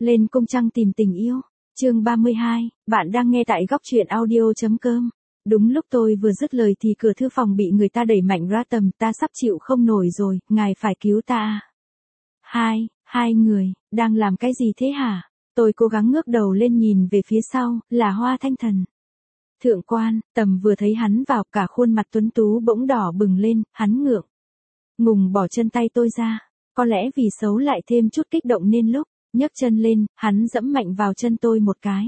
Lên cung trăng tìm tình yêu. Chương 32, bạn đang nghe tại góc truyện audio.com. Đúng lúc tôi vừa dứt lời thì cửa thư phòng bị người ta đẩy mạnh ra tầm, ta sắp chịu không nổi rồi, ngài phải cứu ta. Hai người, đang làm cái gì thế hả? Tôi cố gắng ngước đầu lên nhìn về phía sau, là Hoa Thanh Thần. Thượng quan, Tầm vừa thấy hắn vào, cả khuôn mặt tuấn tú bỗng đỏ bừng lên, hắn ngượng ngùng bỏ chân tay tôi ra. Có lẽ vì xấu lại thêm chút kích động nên lúc nhấc chân lên, hắn dẫm mạnh vào chân tôi một cái.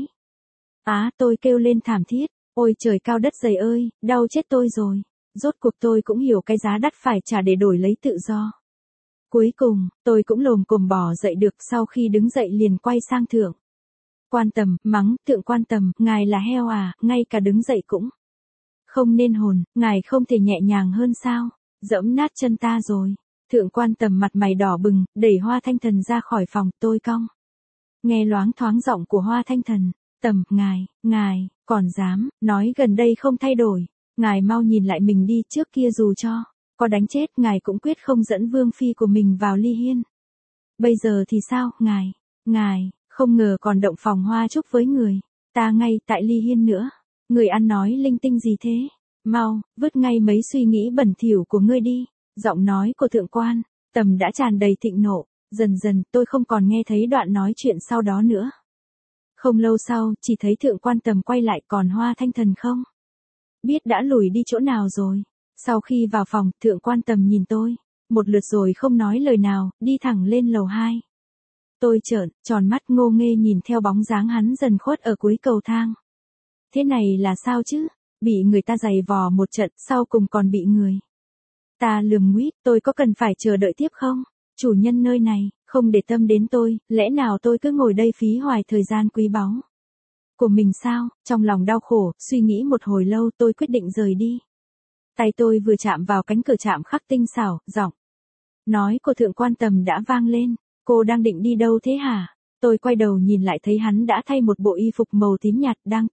Tôi kêu lên thảm thiết, ôi trời cao đất dày ơi, đau chết tôi rồi. Rốt cuộc tôi cũng hiểu cái giá đắt phải trả để đổi lấy tự do. Cuối cùng, tôi cũng lồm cồm bò dậy được, sau khi đứng dậy liền quay sang Thượng quan Tầm, mắng, Thượng quan Tầm, ngài là heo à, ngay cả đứng dậy cũng không nên hồn, ngài không thể nhẹ nhàng hơn sao, dẫm nát chân ta rồi. Thượng quan Tầm mặt mày đỏ bừng, đẩy Hoa Thanh Thần ra khỏi phòng, tôi cong. Nghe loáng thoáng giọng của Hoa Thanh Thần, Tầm, ngài, còn dám, nói gần đây không thay đổi. Ngài mau nhìn lại mình đi, trước kia dù cho có đánh chết, ngài cũng quyết không dẫn vương phi của mình vào ly hiên. Bây giờ thì sao, ngài, không ngờ còn động phòng hoa chúc với người ta ngay tại ly hiên nữa. Người ăn nói linh tinh gì thế? Mau, vứt ngay mấy suy nghĩ bẩn thỉu của ngươi đi. Giọng nói của Thượng quan Tầm đã tràn đầy thịnh nộ. Dần dần tôi không còn nghe thấy đoạn nói chuyện sau đó nữa. Không lâu sau, chỉ thấy Thượng quan Tầm quay lại, còn Hoa Thanh Thần không biết đã lùi đi chỗ nào rồi. Sau khi vào phòng, Thượng quan Tầm nhìn tôi một lượt rồi không nói lời nào, đi thẳng lên lầu 2. Tôi tròn mắt ngô nghê nhìn theo bóng dáng hắn dần khuất ở cuối cầu thang. Thế này là sao chứ? Bị người ta giày vò một trận, sau cùng còn bị người ta lườm nguýt, tôi có cần phải chờ đợi tiếp không? Chủ nhân nơi này không để tâm đến tôi, lẽ nào tôi cứ ngồi đây phí hoài thời gian quý báu của mình sao? Trong lòng đau khổ, suy nghĩ một hồi lâu, tôi quyết định rời đi. Tay tôi vừa chạm vào cánh cửa chạm khắc tinh xảo, giọng nói của Thượng quan Tầm đã vang lên. Cô đang định đi đâu thế hả? Tôi quay đầu nhìn lại thấy hắn đã thay một bộ y phục màu tím nhạt, đang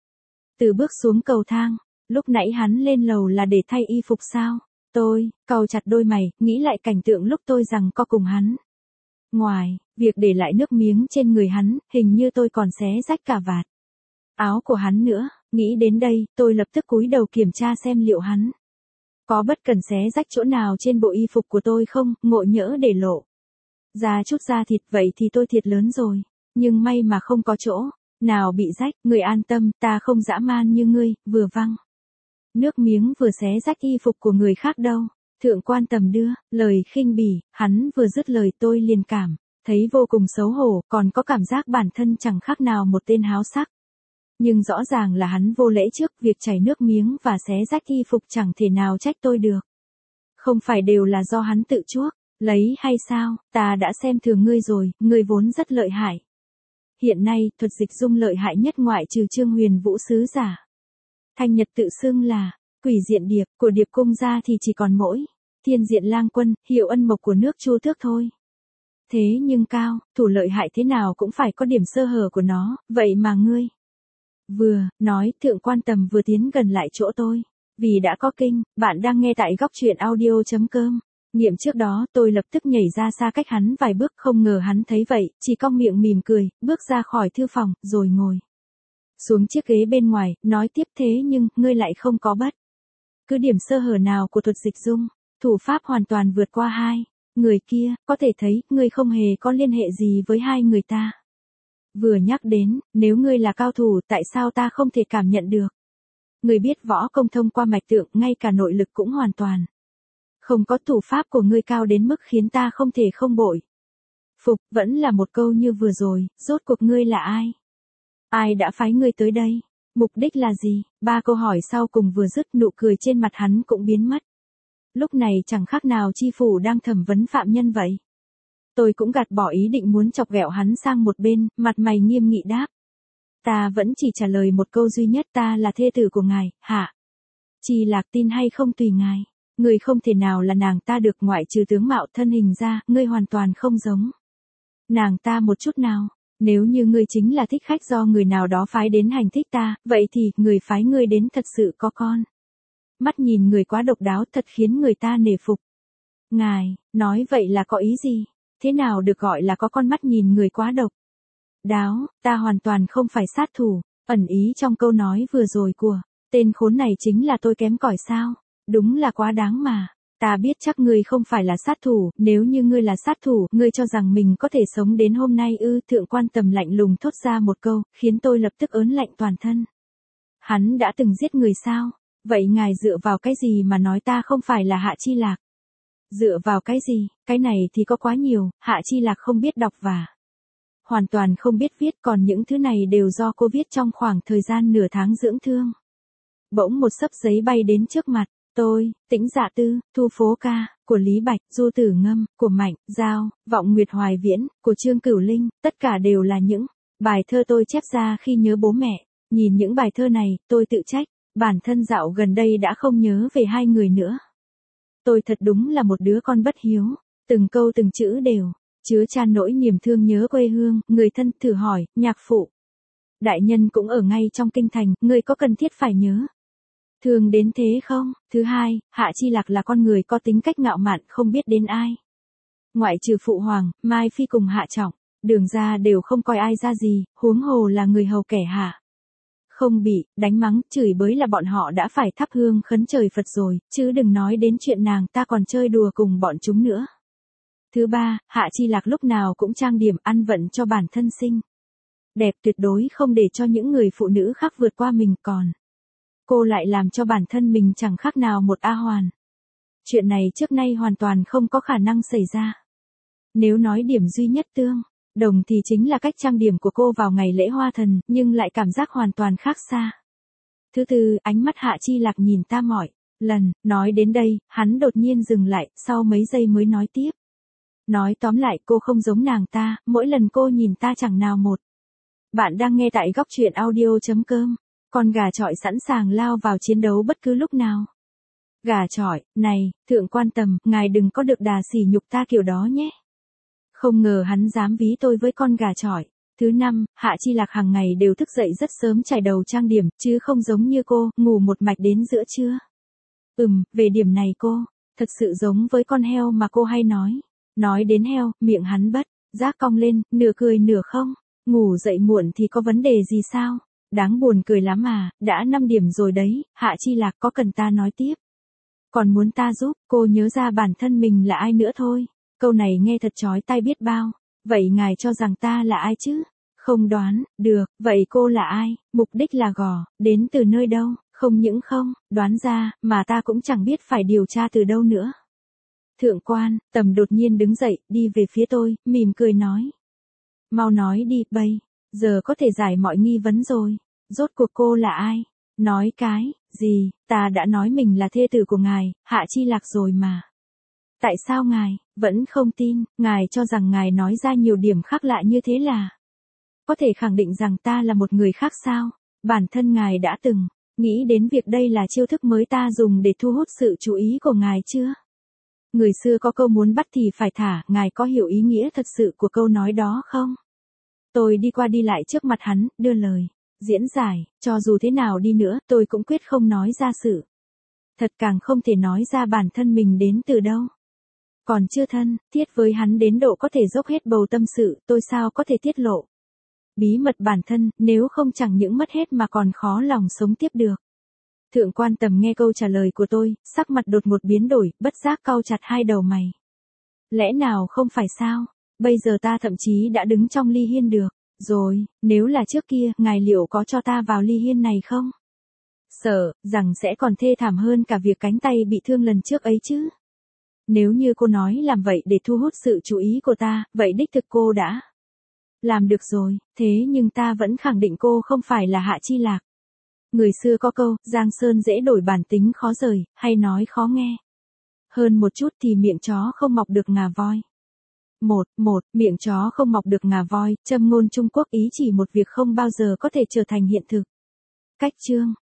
từ bước xuống cầu thang. Lúc nãy hắn lên lầu là để thay y phục sao? Tôi cau chặt đôi mày, nghĩ lại cảnh tượng lúc tôi giằng co cùng hắn. Ngoài việc để lại nước miếng trên người hắn, hình như tôi còn xé rách cả vạt áo của hắn nữa. Nghĩ đến đây, tôi lập tức cúi đầu kiểm tra xem liệu hắn có bất cần xé rách chỗ nào trên bộ y phục của tôi không, ngộ nhỡ để lộ ra chút da thịt, vậy thì tôi thiệt lớn rồi. Nhưng may mà không có chỗ nào bị rách. Người an tâm, ta không dã man như ngươi, vừa văng nước miếng vừa xé rách y phục của người khác đâu. Thượng quan Tầm đưa lời khinh bỉ, hắn vừa dứt lời tôi liền cảm thấy vô cùng xấu hổ, còn có cảm giác bản thân chẳng khác nào một tên háo sắc. Nhưng rõ ràng là hắn vô lễ trước, việc chảy nước miếng và xé rách y phục chẳng thể nào trách tôi được. Không phải đều là do hắn tự chuốc lấy hay sao? Ta đã xem thường ngươi rồi, ngươi vốn rất lợi hại. Hiện nay, thuật dịch dung lợi hại nhất ngoại trừ Trương Huyền Vũ sứ giả Thanh Nhật tự xưng là Quỷ Diện Điệp của Điệp cung ra thì chỉ còn mỗi Thiên Diện Lang Quân, Hiệu Ân Mộc của nước Chu Tước thôi. Thế nhưng cao thủ lợi hại thế nào cũng phải có điểm sơ hở của nó, vậy mà ngươi. Vừa nói, Thượng quan Tầm vừa tiến gần lại chỗ tôi. Vì đã có kinh, bạn đang nghe tại góc truyện audio.com. Nghiệm trước đó, tôi lập tức nhảy ra xa cách hắn vài bước, không ngờ hắn thấy vậy, chỉ cong miệng mỉm cười, bước ra khỏi thư phòng, rồi ngồi xuống chiếc ghế bên ngoài, nói tiếp, thế nhưng, ngươi lại không có bất cứ điểm sơ hở nào của thuật dịch dung. Thủ pháp hoàn toàn vượt qua hai người kia, có thể thấy, ngươi không hề có liên hệ gì với hai người ta. Vừa nhắc đến, nếu ngươi là cao thủ, tại sao ta không thể cảm nhận được? Ngươi biết võ công thông qua mạch tượng, ngay cả nội lực cũng hoàn toàn không có. Thủ pháp của ngươi cao đến mức khiến ta không thể không bội phục. Vẫn là một câu như vừa rồi, rốt cuộc ngươi là ai? Ai đã phái ngươi tới đây? Mục đích là gì? 3 câu hỏi sau cùng vừa dứt, nụ cười trên mặt hắn cũng biến mất. Lúc này chẳng khác nào chi phủ đang thẩm vấn phạm nhân vậy. Tôi cũng gạt bỏ ý định muốn chọc ghẹo hắn sang một bên, mặt mày nghiêm nghị đáp. Ta vẫn chỉ trả lời một câu duy nhất, ta là thê tử của ngài, hả? Chi Lạc tin hay không tùy ngài. Ngươi không thể nào là nàng ta được, ngoại trừ tướng mạo thân hình ra, ngươi hoàn toàn không giống nàng ta một chút nào. Nếu như ngươi chính là thích khách do người nào đó phái đến hành thích ta, vậy thì, người phái ngươi đến thật sự có con mắt nhìn người quá độc đáo, thật khiến người ta nể phục. Ngài, nói vậy là có ý gì? Thế nào được gọi là có con mắt nhìn người quá độc đáo, ta hoàn toàn không phải sát thủ, ẩn ý trong câu nói vừa rồi của tên khốn này chính là tôi kém cỏi sao? Đúng là quá đáng mà. Ta biết chắc ngươi không phải là sát thủ, nếu như ngươi là sát thủ, ngươi cho rằng mình có thể sống đến hôm nay ư? Thượng Quan Tầm lạnh lùng thốt ra một câu, khiến tôi lập tức ớn lạnh toàn thân. Hắn đã từng giết người sao? Vậy ngài dựa vào cái gì mà nói ta không phải là Hạ Chi Lạc? Dựa vào cái gì? Cái này thì có quá nhiều, Hạ Chi Lạc không biết đọc và hoàn toàn không biết viết, còn những thứ này đều do cô viết trong khoảng thời gian nửa tháng dưỡng thương. Bỗng một xấp giấy bay đến trước mặt. Tôi, Tĩnh Dạ Tư, Thu Phố Ca, của Lý Bạch, Du Tử Ngâm, của Mạnh, Giao, Vọng Nguyệt Hoài Viễn, của Trương Cửu Linh, tất cả đều là những bài thơ tôi chép ra khi nhớ bố mẹ. Nhìn những bài thơ này, tôi tự trách, bản thân dạo gần đây đã không nhớ về hai người nữa. Tôi thật đúng là một đứa con bất hiếu, từng câu từng chữ đều chứa chan nỗi niềm thương nhớ quê hương, người thân. Thử hỏi, nhạc phụ đại nhân cũng ở ngay trong kinh thành, người có cần thiết phải nhớ thương đến thế không? Thứ hai, Hạ Chi Lạc là con người có tính cách ngạo mạn, không biết đến ai. Ngoại trừ Phụ Hoàng, Mai Phi cùng Hạ Trọng, Đường ra đều không coi ai ra gì, huống hồ là người hầu kẻ hạ. Không bị đánh mắng, chửi bới là bọn họ đã phải thắp hương khấn trời Phật rồi, chứ đừng nói đến chuyện nàng ta còn chơi đùa cùng bọn chúng nữa. Thứ ba, Hạ Chi Lạc lúc nào cũng trang điểm ăn vận cho bản thân xinh đẹp, tuyệt đối không để cho những người phụ nữ khác vượt qua mình, còn cô lại làm cho bản thân mình chẳng khác nào một A Hoàn. Chuyện này trước nay hoàn toàn không có khả năng xảy ra. Nếu nói điểm duy nhất tương đồng thì chính là cách trang điểm của cô vào ngày lễ Hoa Thần, nhưng lại cảm giác hoàn toàn khác xa. Thứ tư, ánh mắt Hạ Chi Lạc nhìn ta mọi lần. Nói đến đây, hắn đột nhiên dừng lại, sau mấy giây mới nói tiếp. Nói tóm lại, cô không giống nàng ta, mỗi lần cô nhìn ta chẳng nào một. Bạn đang nghe tại góc truyện audio.com. Con gà chọi sẵn sàng lao vào chiến đấu bất cứ lúc nào. Gà chọi, này, Thượng Quan Tầm, ngài đừng có được đà sỉ nhục ta kiểu đó nhé. Không ngờ hắn dám ví tôi với con gà chọi. Thứ năm, Hạ Chi Lạc hàng ngày đều thức dậy rất sớm chải đầu trang điểm, chứ không giống như cô, ngủ một mạch đến giữa trưa. Về điểm này cô, thật sự giống với con heo mà cô hay nói. Nói đến heo, miệng hắn bất giác cong lên, nửa cười nửa không. Ngủ dậy muộn thì có vấn đề gì sao? Đáng buồn cười lắm à, đã 5 điểm rồi đấy. Hạ Chi Lạc, có cần ta nói tiếp? Còn muốn ta giúp cô nhớ ra bản thân mình là ai nữa thôi. Câu này nghe thật chói tai biết bao. Vậy ngài cho rằng ta là ai chứ? Không đoán được, vậy cô là ai? Mục đích là gò, đến từ nơi đâu? Không những không đoán ra, mà ta cũng chẳng biết phải điều tra từ đâu nữa. Thượng Quan Tầm đột nhiên đứng dậy, đi về phía tôi, mỉm cười nói. Mau nói đi, bây giờ có thể giải mọi nghi vấn rồi. Rốt cuộc cô là ai? Nói cái gì? Ta đã nói mình là thê tử của ngài, Hạ Chi Lạc rồi mà. Tại sao ngài vẫn không tin? Ngài cho rằng ngài nói ra nhiều điểm khác lạ như thế là có thể khẳng định rằng ta là một người khác sao? Bản thân ngài đã từng nghĩ đến việc đây là chiêu thức mới ta dùng để thu hút sự chú ý của ngài chưa? Người xưa có câu muốn bắt thì phải thả, ngài có hiểu ý nghĩa thật sự của câu nói đó không? Tôi đi qua đi lại trước mặt hắn, đưa lời diễn giải, cho dù thế nào đi nữa, tôi cũng quyết không nói ra sự thật, càng không thể nói ra bản thân mình đến từ đâu. Còn chưa thân thiết với hắn đến độ có thể dốc hết bầu tâm sự, tôi sao có thể tiết lộ bí mật bản thân, nếu không chẳng những mất hết mà còn khó lòng sống tiếp được. Thượng Quan Tầm nghe câu trả lời của tôi, sắc mặt đột ngột biến đổi, bất giác cau chặt hai đầu mày. Lẽ nào không phải sao? Bây giờ ta thậm chí đã đứng trong ly hiên được rồi, nếu là trước kia, ngài liệu có cho ta vào ly hiên này không? Sợ rằng sẽ còn thê thảm hơn cả việc cánh tay bị thương lần trước ấy chứ. Nếu như cô nói làm vậy để thu hút sự chú ý của ta, vậy đích thực cô đã làm được rồi, thế nhưng ta vẫn khẳng định cô không phải là Hạ Chi Lạc. Người xưa có câu, Giang Sơn dễ đổi bản tính khó rời, hay nói khó nghe hơn một chút thì miệng chó không mọc được ngà voi. Miệng chó không mọc được ngà voi, châm ngôn Trung Quốc ý chỉ một việc không bao giờ có thể trở thành hiện thực. Cách chương